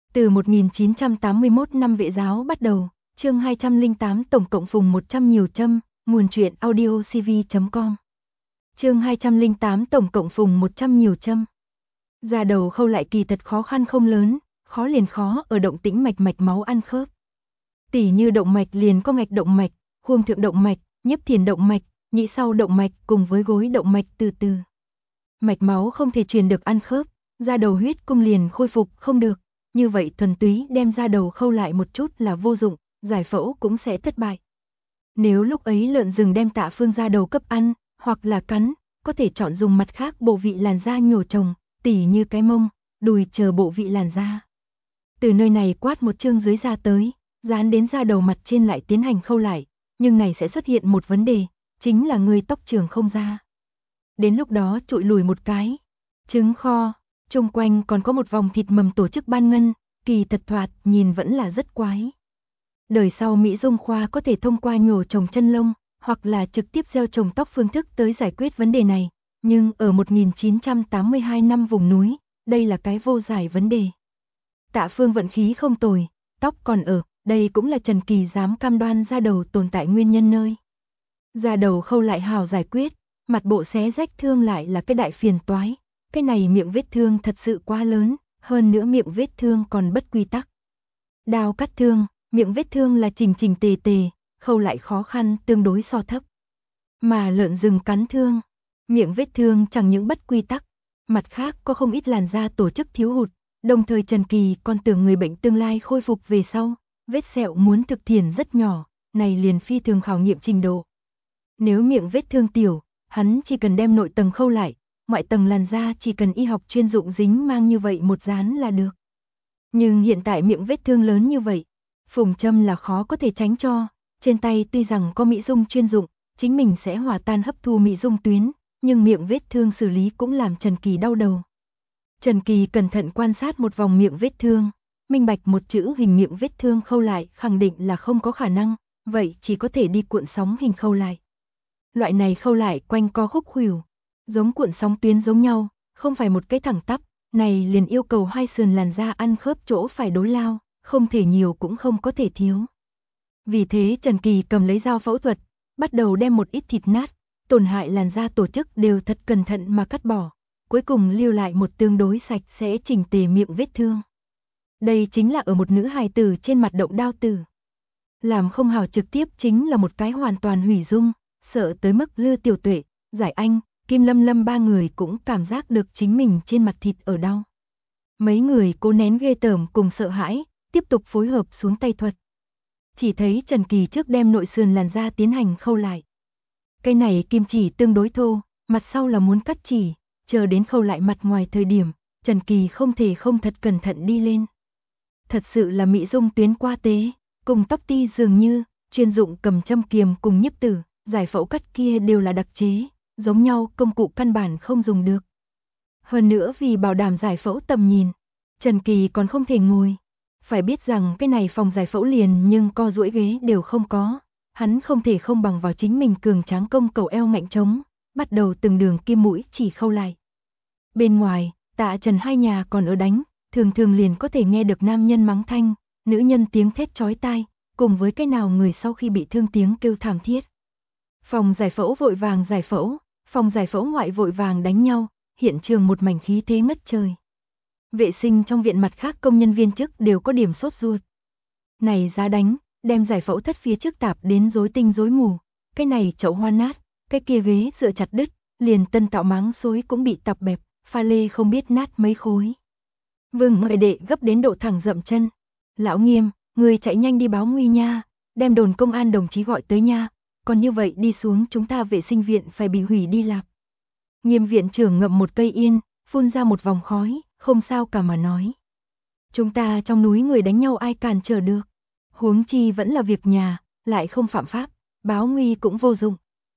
Từ 1981 năm Vệ giáo bắt đầu, chương 208 tổng cộng phùng 100 nhiều châm, nguồn truyện audiocv.com. Chương 208 tổng cộng phùng 100 nhiều châm. Da đầu khâu lại kỳ thật khó khăn không lớn, khó liền khó ở động tĩnh mạch máu ăn khớp. Tỉ như động mạch liền có ngạch động mạch, khuông thượng động mạch, nhiếp thiền động mạch, nhĩ sau động mạch cùng với gối động mạch từ từ. Mạch máu không thể truyền được ăn khớp, da đầu huyết cung liền khôi phục không được. Như vậy thuần túy đem da đầu khâu lại một chút là vô dụng, giải phẫu cũng sẽ thất bại. Nếu lúc ấy lợn rừng đem Tạ Phương da đầu cấp ăn, hoặc là cắn, có thể chọn dùng mặt khác bộ vị làn da nhổ trồng, tỉ như cái mông, đùi chờ bộ vị làn da. Từ nơi này quát một chương dưới da tới, dán đến da đầu mặt trên lại tiến hành khâu lại, nhưng này sẽ xuất hiện một vấn đề, chính là người tóc trường không ra. Đến lúc đó trụi lùi một cái, trứng kho, chung quanh còn có một vòng thịt mầm tổ chức ban ngân, kỳ thật thoạt nhìn vẫn là rất quái. Đời sau Mỹ Dung khoa có thể thông qua nhổ trồng chân lông, hoặc là trực tiếp gieo trồng tóc phương thức tới giải quyết vấn đề này, nhưng ở 1982 năm vùng núi, đây là cái vô giải vấn đề. Tạ Phương vận khí không tồi, tóc còn ở, đây cũng là Trần Kỳ dám cam đoan da đầu tồn tại nguyên nhân nơi. Da đầu khâu lại hào giải quyết, mặt bộ xé rách thương lại là cái đại phiền toái. Cái này miệng vết thương thật sự quá lớn, hơn nữa miệng vết thương còn bất quy tắc. Đao cắt thương, miệng vết thương là chỉnh tề tề, khâu lại khó khăn tương đối so thấp. Mà lợn rừng cắn thương, miệng vết thương chẳng những bất quy tắc, mặt khác có không ít làn da tổ chức thiếu hụt, đồng thời Trần Kỳ còn tưởng người bệnh tương lai khôi phục về sau, vết sẹo muốn thực thiền rất nhỏ, này liền phi thường khảo nghiệm trình độ. Nếu miệng vết thương tiểu, hắn chỉ cần đem nội tầng khâu lại, ngoại tầng làn da chỉ cần y học chuyên dụng dính mang như vậy một dán là được. Nhưng hiện tại miệng vết thương lớn như vậy, phùng châm là khó có thể tránh cho, trên tay tuy rằng có mỹ dung chuyên dụng, chính mình sẽ hòa tan hấp thu mỹ dung tuyến, nhưng miệng vết thương xử lý cũng làm Trần Kỳ đau đầu. Trần Kỳ cẩn thận quan sát một vòng miệng vết thương, minh bạch một chữ hình miệng vết thương khâu lại khẳng định là không có khả năng, vậy chỉ có thể đi cuộn sóng hình khâu lại. Loại này khâu lại quanh co khúc khuỷu, giống cuộn sóng tuyến giống nhau, không phải một cái thẳng tắp, này liền yêu cầu hai sườn làn da ăn khớp chỗ phải đối lao, không thể nhiều cũng không có thể thiếu. Vì thế Trần Kỳ cầm lấy dao phẫu thuật, bắt đầu đem một ít thịt nát, tổn hại làn da tổ chức đều thật cẩn thận mà cắt bỏ, cuối cùng lưu lại một tương đối sạch sẽ chỉnh tề miệng vết thương. Đây chính là ở một nữ hài tử trên mặt động đao tử. Làm không hảo trực tiếp chính là một cái hoàn toàn hủy dung, sợ tới mức Lư Tiểu Tuệ, Giải Anh, Kim Lâm Lâm ba người cũng cảm giác được chính mình trên mặt thịt ở đau. Mấy người cố nén ghê tởm cùng sợ hãi, tiếp tục phối hợp xuống tay thuật. Chỉ thấy Trần Kỳ trước đem nội sườn làn da tiến hành khâu lại. Cái này kim chỉ tương đối thô, mặt sau là muốn cắt chỉ, chờ đến khâu lại mặt ngoài thời điểm, Trần Kỳ không thể không thật cẩn thận đi lên. Thật sự là mỹ dung tuyến qua tế, cùng tóc ti dường như, chuyên dụng cầm châm kiềm cùng nhiếp tử, giải phẫu cắt kia đều là đặc chế, giống nhau công cụ căn bản không dùng được. Hơn nữa vì bảo đảm giải phẫu tầm nhìn, Trần Kỳ còn không thể ngồi. Phải biết rằng cái này phòng giải phẫu liền nhưng co duỗi ghế đều không có, hắn không thể không bằng vào chính mình cường tráng công cầu eo ngạnh trống, bắt đầu từng đường kim mũi chỉ khâu lại. Bên ngoài, Tạ Trần hai nhà còn ở đánh, thường thường liền có thể nghe được nam nhân mắng thanh, nữ nhân tiếng thét chói tai, cùng với cái nào người sau khi bị thương tiếng kêu thảm thiết. Phòng giải phẫu vội vàng giải phẫu, phòng giải phẫu ngoại vội vàng đánh nhau, hiện trường một mảnh khí thế ngất trời. Vệ sinh trong viện mặt khác công nhân viên chức đều có điểm sốt ruột. Này giá đánh, đem giải phẫu thất phía trước tạp đến rối tinh rối mù, cái này chậu hoa nát, cái kia ghế dựa chặt đứt, liền tân tạo máng xối cũng bị tạp bẹp, pha lê không biết nát mấy khối. Vương Ngợi Đệ gấp đến độ thẳng dậm chân. Lão Nghiêm, người chạy nhanh đi báo nguy nha, đem đồn công an đồng chí gọi tới nha, còn như vậy đi xuống chúng ta vệ sinh viện phải bị hủy đi lạp. Nghiêm viện trưởng ngậm một cây yên, phun ra một vòng khói, không sao cả mà nói. Chúng ta trong núi người đánh nhau ai cản trở được. Huống chi vẫn là việc nhà, lại không phạm pháp, báo nguy cũng vô dụng.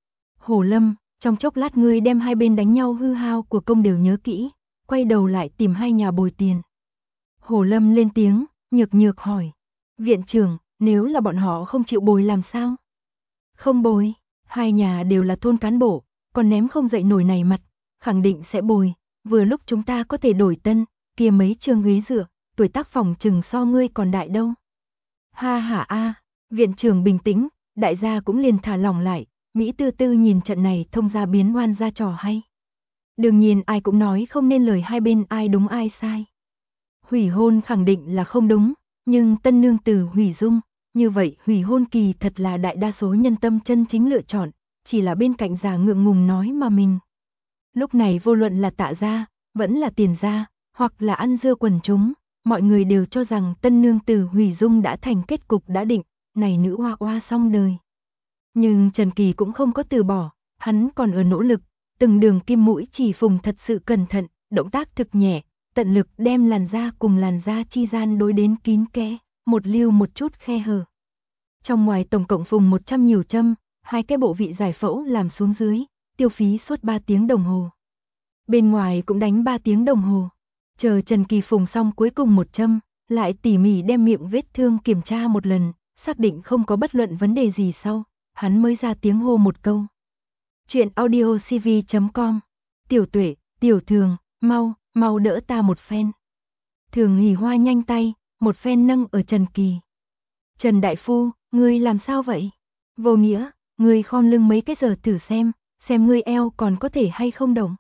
Hồ Lâm, trong chốc lát ngươi đem hai bên đánh nhau hư hao của công đều nhớ kỹ, quay đầu lại tìm hai nhà bồi tiền. Hồ Lâm lên tiếng, nhược hỏi. Viện trưởng, nếu là bọn họ không chịu bồi làm sao? Không bồi, hai nhà đều là thôn cán bộ, còn ném không dậy nổi này mặt, khẳng định sẽ bồi, vừa lúc chúng ta có thể đổi tân, kia mấy chương ghế dựa, tuổi tác phòng chừng so ngươi còn đại đâu. Ha ha a, viện trưởng bình tĩnh, đại gia cũng liền thả lỏng lại, Mỹ tư tư nhìn trận này thông gia biến oan ra trò hay. Đương nhiên ai cũng nói không nên lời hai bên ai đúng ai sai. Hủy hôn khẳng định là không đúng, nhưng tân nương tử hủy dung, như vậy hủy hôn kỳ thật là đại đa số nhân tâm chân chính lựa chọn, chỉ là bên cạnh già ngượng ngùng nói mà mình. Lúc này vô luận là Tạ gia, vẫn là Tiền gia, hoặc là ăn dưa quần chúng, mọi người đều cho rằng tân nương tử hủy dung đã thành kết cục đã định, này nữ hoa oa xong đời. Nhưng Trần Kỳ cũng không có từ bỏ, hắn còn ở nỗ lực, từng đường kim mũi chỉ phùng thật sự cẩn thận, động tác thực nhẹ, tận lực đem làn da cùng làn da chi gian đối đến kín kẽ, một lưu một chút khe hở. Trong ngoài tổng cộng phùng 100 nhiều châm, hai cái bộ vị giải phẫu làm xuống dưới, tiêu phí suốt 3 tiếng đồng hồ. Bên ngoài cũng đánh 3 tiếng đồng hồ. Chờ Trần Kỳ phùng xong cuối cùng một châm, lại tỉ mỉ đem miệng vết thương kiểm tra một lần, xác định không có bất luận vấn đề gì sau, hắn mới ra tiếng hô một câu. Chuyện audiocv.com. Tiểu Tuệ, Tiểu Thường, mau đỡ ta một phen. Thường hỉ hoa nhanh tay, một phen nâng ở Trần Kỳ. Trần đại phu, ngươi làm sao vậy? Vô nghĩa, ngươi khom lưng mấy cái giờ thử xem ngươi eo còn có thể hay không động.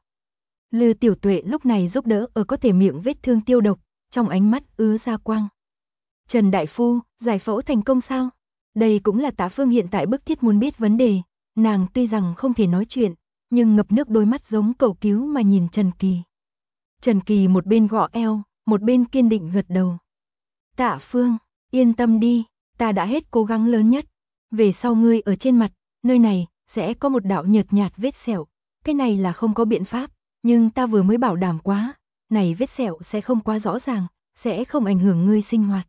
Lư Tiểu Tuệ lúc này giúp đỡ ở có thể miệng vết thương tiêu độc, trong ánh mắt ứa ra quang. Trần đại phu, giải phẫu thành công sao? Đây cũng là Tạ Phương hiện tại bức thiết muốn biết vấn đề, nàng tuy rằng không thể nói chuyện, nhưng ngập nước đôi mắt giống cầu cứu mà nhìn Trần Kỳ. Trần Kỳ một bên gõ eo, một bên kiên định gật đầu. Tạ Phương, yên tâm đi, ta đã hết cố gắng lớn nhất. Về sau ngươi ở trên mặt, nơi này, sẽ có một đạo nhợt nhạt vết sẹo. Cái này là không có biện pháp, nhưng ta vừa mới bảo đảm quá, này vết sẹo sẽ không quá rõ ràng, sẽ không ảnh hưởng ngươi sinh hoạt.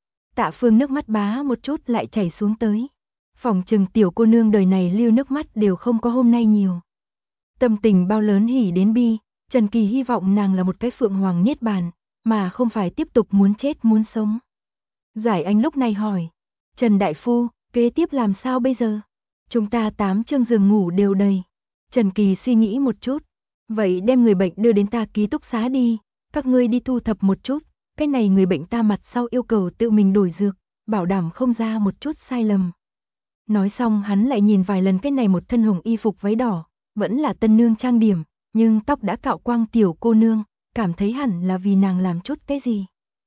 Tạ Phương nước mắt bá một chút lại chảy xuống tới. Phòng trừng tiểu cô nương đời này lưu nước mắt đều không có hôm nay nhiều. Tâm tình bao lớn hỉ đến bi, Trần Kỳ hy vọng nàng là một cái phượng hoàng niết bàn, mà không phải tiếp tục muốn chết muốn sống. Giải Anh lúc này hỏi, Trần đại phu, kế tiếp làm sao bây giờ? Chúng ta 8 chương giường ngủ đều đầy. Trần Kỳ suy nghĩ một chút, vậy đem người bệnh đưa đến ta ký túc xá đi, các ngươi đi thu thập một chút, cái này người bệnh ta mặt sau yêu cầu tự mình đổi dược, bảo đảm không ra một chút sai lầm. Nói xong hắn lại nhìn vài lần cái này một thân hồng y phục váy đỏ, vẫn là tân nương trang điểm, nhưng tóc đã cạo quang tiểu cô nương, cảm thấy hẳn là vì nàng làm chút cái gì.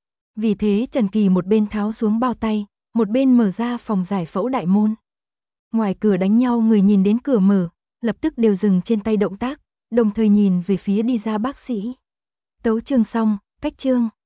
Vì thế Trần Kỳ một bên tháo xuống bao tay, một bên mở ra phòng giải phẫu đại môn. Ngoài cửa đánh nhau người nhìn đến cửa mở, lập tức đều dừng trên tay động tác, đồng thời nhìn về phía đi ra bác sĩ. Tấu chương xong, cách chương.